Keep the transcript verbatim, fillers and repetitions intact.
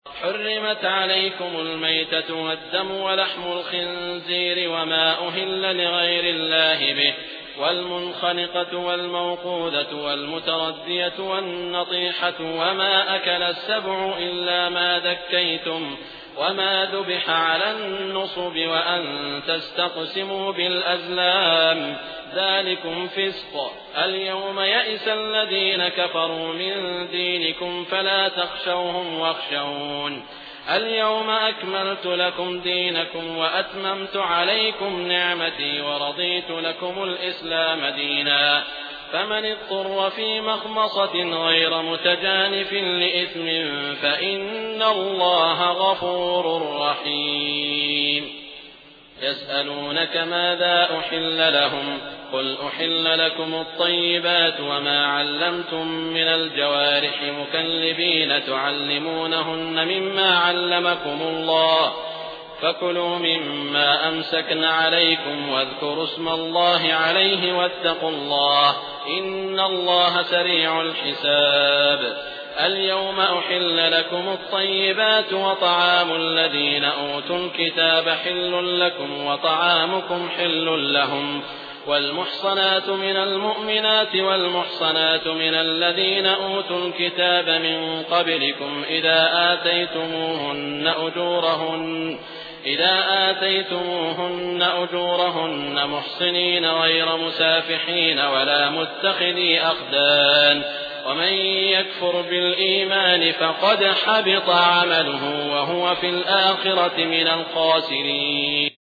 حرمت عليكم الميتة والدم ولحم الخنزير وما أهل لغير الله به والمنخنقة والموقوذة والمتردية والنطيحة وما أكل السبع إلا ما ذكيتم وما ذبح على النصب وأن تستقسموا بالأزلام ذلكم فسق. اليوم يئس الذين كفروا من دينكم فلا تخشوهم واخشون. اليوم أكملت لكم دينكم وأتممت عليكم نعمتي ورضيت لكم الإسلام دينا. فمن اضطر في مخمصة غير متجانف لإثم فإن الله غفور رحيم. يسألونك ماذا أحل لهم قل أحل لكم الطيبات وما علمتم من الجوارح مكلبين تعلمونهن مما علمكم الله فكلوا مما أمسكن عليكم واذكروا اسم الله عليه واتقوا الله إن الله سريع الحساب. اليوم أحل لكم الطيبات وطعام الذين أوتوا الكتاب حل لكم وطعامكم حل لهم والمحصنات من المؤمنات والمحصنات من الذين أوتوا الكتاب من قبلكم إذا آتيتموهن أجورهن إذا آتيتموهن أجورهن محصنين غير مسافحين ولا متخذي أخدان ومن يكفر بالإيمان فقد حبط عمله وهو في الآخرة من الخاسرين.